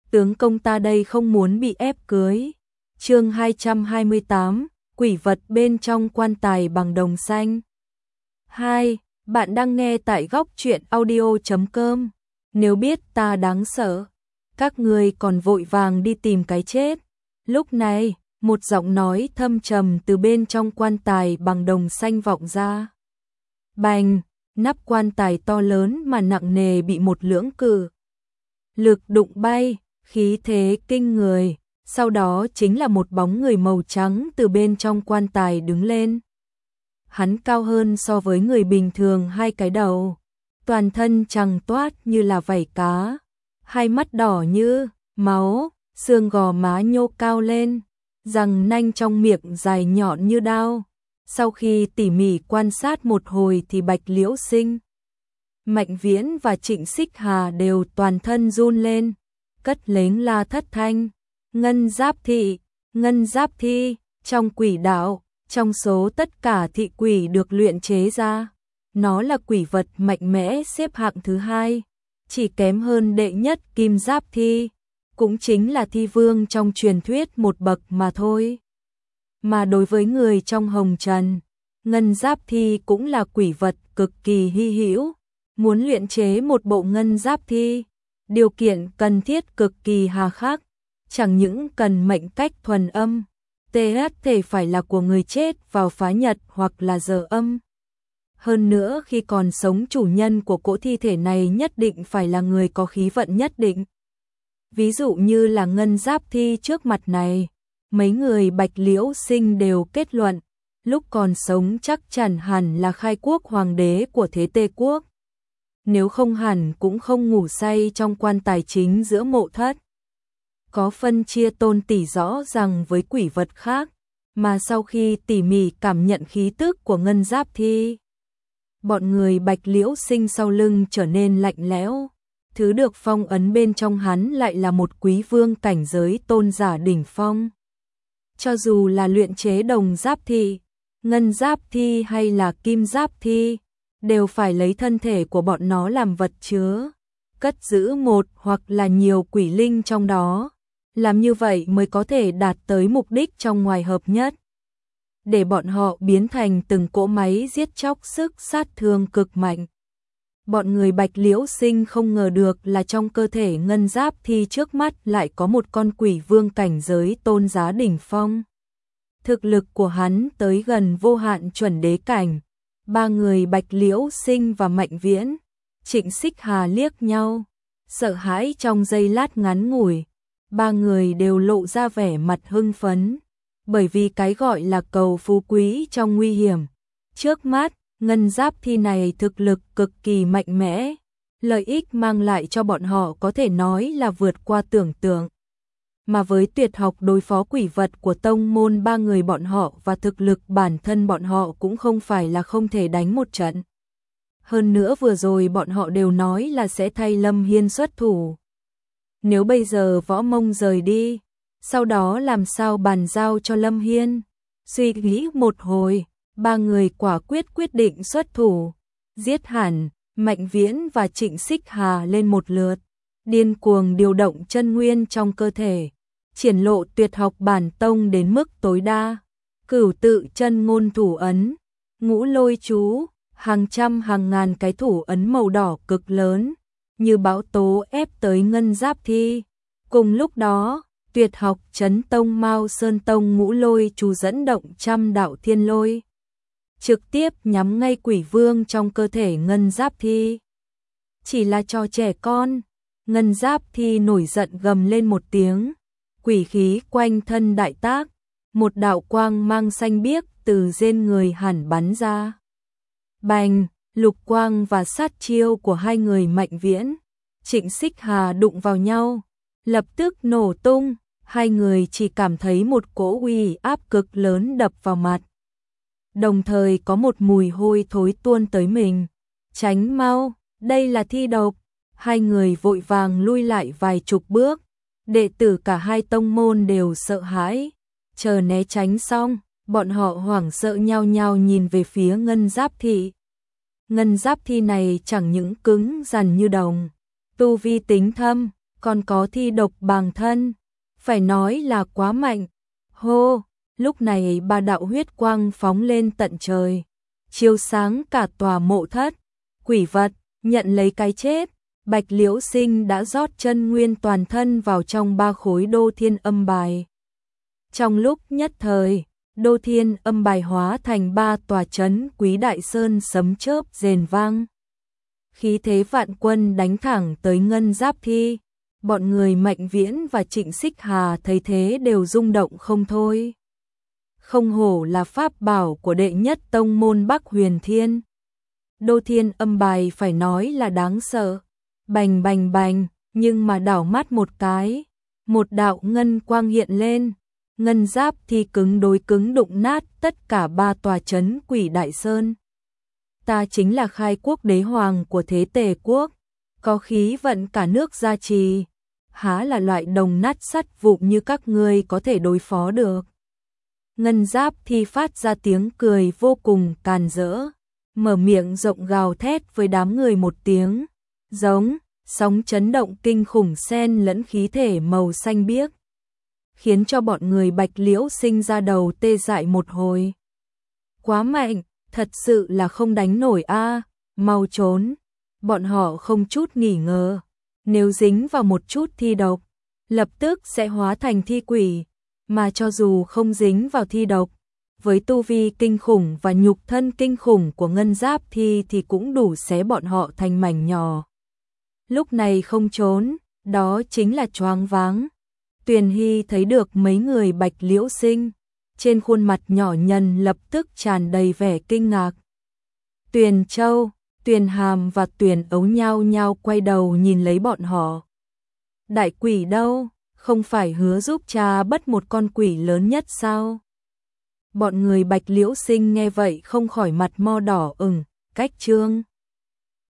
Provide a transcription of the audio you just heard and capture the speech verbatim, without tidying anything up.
tướng công ta đây không muốn bị ép cưới. Chương hai trăm hai mươi tám, quỷ vật bên trong quan tài bằng đồng xanh. hai. Bạn đang nghe tại góc truyện audio chấm com. Nếu biết ta đáng sợ, các ngươi còn vội vàng đi tìm cái chết. Lúc này, một giọng nói thâm trầm từ bên trong quan tài bằng đồng xanh vọng ra. Bành, nắp quan tài to lớn mà nặng nề bị một lưỡng cử lực đụng bay, khí thế kinh người. Sau đó chính là một bóng người màu trắng từ bên trong quan tài đứng lên. Hắn cao hơn so với người bình thường hai cái đầu, toàn thân trắng toát như là vảy cá, hai mắt đỏ như máu, xương gò má nhô cao lên, răng nanh trong miệng dài nhọn như đao. Sau khi tỉ mỉ quan sát một hồi thì Bạch Liễu Sinh, Mạnh Viễn và Trịnh Xích Hà đều toàn thân run lên, cất lénh la thất thanh. Ngân Giáp Thị, Ngân Giáp Thi, trong quỷ đạo, trong số tất cả thị quỷ được luyện chế ra, nó là quỷ vật mạnh mẽ xếp hạng thứ hai, chỉ kém hơn đệ nhất Kim Giáp Thi, cũng chính là thi vương trong truyền thuyết một bậc mà thôi. Mà đối với người trong hồng trần, Ngân Giáp Thi cũng là quỷ vật cực kỳ hy hữu. Muốn luyện chế một bộ Ngân Giáp Thi, điều kiện cần thiết cực kỳ hà khắc. Chẳng những cần mệnh cách thuần âm, th thể phải là của người chết vào phá nhật hoặc là giờ âm. Hơn nữa khi còn sống chủ nhân của cỗ thi thể này nhất định phải là người có khí vận nhất định. Ví dụ như là Ngân Giáp Thi trước mặt này, mấy người Bạch Liễu Sinh đều kết luận, lúc còn sống chắc chắn hẳn là khai quốc hoàng đế của Thế Tê Quốc. Nếu không hẳn cũng không ngủ say trong quan tài chính giữa mộ thất. Có phân chia tôn tỷ rõ ràng với quỷ vật khác, mà sau khi tỉ mỉ cảm nhận khí tức của Ngân Giáp Thi, bọn người Bạch Liễu Sinh sau lưng trở nên lạnh lẽo. Thứ được phong ấn bên trong hắn lại là một quý vương cảnh giới tôn giả đỉnh phong. Cho dù là luyện chế đồng giáp thi, Ngân Giáp Thi hay là Kim Giáp Thi, đều phải lấy thân thể của bọn nó làm vật chứa, cất giữ một hoặc là nhiều quỷ linh trong đó. Làm như vậy mới có thể đạt tới mục đích trong ngoài hợp nhất. Để bọn họ biến thành từng cỗ máy giết chóc sức sát thương cực mạnh. Bọn người Bạch Liễu Sinh không ngờ được là trong cơ thể Ngân Giáp Thi trước mắt lại có một con quỷ vương cảnh giới tôn giá đỉnh phong. Thực lực của hắn tới gần vô hạn chuẩn đế cảnh. Ba người Bạch Liễu Sinh và Mạnh Viễn, Trịnh Xích Hà liếc nhau, sợ hãi trong giây lát ngắn ngủi. Ba người đều lộ ra vẻ mặt hưng phấn, bởi vì cái gọi là cầu phú quý trong nguy hiểm. Trước mắt, Ngân Giáp Thi này thực lực cực kỳ mạnh mẽ, lợi ích mang lại cho bọn họ có thể nói là vượt qua tưởng tượng. Mà với tuyệt học đối phó quỷ vật của tông môn ba người bọn họ và thực lực bản thân bọn họ cũng không phải là không thể đánh một trận. Hơn nữa vừa rồi bọn họ đều nói là sẽ thay Lâm Hiên xuất thủ. Nếu bây giờ Võ Mông rời đi, sau đó làm sao bàn giao cho Lâm Hiên? Suy nghĩ một hồi, ba người quả quyết quyết định xuất thủ, giết hẳn Mạnh Viễn và Trịnh Xích Hà lên một lượt, điên cuồng điều động chân nguyên trong cơ thể, triển lộ tuyệt học bản tông đến mức tối đa. Cửu tự chân ngôn thủ ấn, ngũ lôi chú, hàng trăm hàng ngàn cái thủ ấn màu đỏ cực lớn, như bão tố ép tới Ngân Giáp Thi. Cùng lúc đó, tuyệt học Chấn Tông Mao Sơn Tông ngũ lôi chú dẫn động trăm đạo thiên lôi, trực tiếp nhắm ngay quỷ vương trong cơ thể Ngân Giáp Thi. Chỉ là trò trẻ con. Ngân Giáp Thi nổi giận gầm lên một tiếng, quỷ khí quanh thân đại tác, một đạo quang mang xanh biếc từ trên người hẳn bắn ra. Bành, lục quang và sát chiêu của hai người Mạnh Viễn, Trịnh Xích Hà đụng vào nhau, lập tức nổ tung. Hai người chỉ cảm thấy một cỗ uy áp cực lớn đập vào mặt, đồng thời có một mùi hôi thối tuôn tới mình. Tránh mau, đây là thi độc. Hai người vội vàng lui lại vài chục bước, đệ tử cả hai tông môn đều sợ hãi. Chờ né tránh xong, bọn họ hoảng sợ nhao nhao nhìn về phía Ngân Giáp Thi. Ngân Giáp Thi này chẳng những cứng rắn như đồng, tu vi tính thâm, còn có thi độc bàng thân, phải nói là quá mạnh. Hô, lúc này ba đạo huyết quang phóng lên tận trời, chiếu sáng cả tòa mộ thất. Quỷ vật, nhận lấy cái chết. Bạch Liễu Sinh đã rót chân nguyên toàn thân vào trong ba khối đô thiên âm bài. Trong lúc nhất thời, đô thiên âm bài hóa thành ba tòa trấn Quý Đại Sơn, sấm chớp rền vang. Khí thế vạn quân đánh thẳng tới Ngân Giáp Thi. Bọn người Mạnh Viễn và Trịnh Xích Hà thấy thế đều rung động không thôi. Không hổ là pháp bảo của đệ nhất tông môn Bắc Huyền Thiên. Đô thiên âm bài phải nói là đáng sợ. Bành bành bành, nhưng mà đảo mắt một cái, một đạo ngân quang hiện lên. Ngân Giáp Thi cứng đối cứng đụng nát tất cả ba tòa trấn Quỷ Đại Sơn. Ta chính là khai quốc đế hoàng của thế Tề quốc, có khí vận cả nước gia trì, há là loại đồng nát sắt vụn như các ngươi có thể đối phó được. Ngân Giáp Thi phát ra tiếng cười vô cùng càn rỡ, mở miệng rộng gào thét với đám người một tiếng, giống, sóng chấn động kinh khủng xen lẫn khí thể màu xanh biếc, khiến cho bọn người Bạch Liễu Sinh ra đầu tê dại một hồi. Quá mạnh, thật sự là không đánh nổi a, mau trốn. Bọn họ không chút nghỉ ngờ, nếu dính vào một chút thi độc, lập tức sẽ hóa thành thi quỷ, mà cho dù không dính vào thi độc, với tu vi kinh khủng và nhục thân kinh khủng của Ngân Giáp Thi thì cũng đủ xé bọn họ thành mảnh nhỏ. Lúc này không trốn, đó chính là choáng váng. Tuyền Hy thấy được mấy người Bạch Liễu Sinh, trên khuôn mặt nhỏ nhần lập tức tràn đầy vẻ kinh ngạc. Tuyền Châu, Tuyền Hàm và Tuyền Ấu nhao nhao quay đầu nhìn lấy bọn họ. Đại quỷ đâu, không phải hứa giúp cha bắt một con quỷ lớn nhất sao? Bọn người Bạch Liễu Sinh nghe vậy không khỏi mặt mo đỏ ửng, cách trương.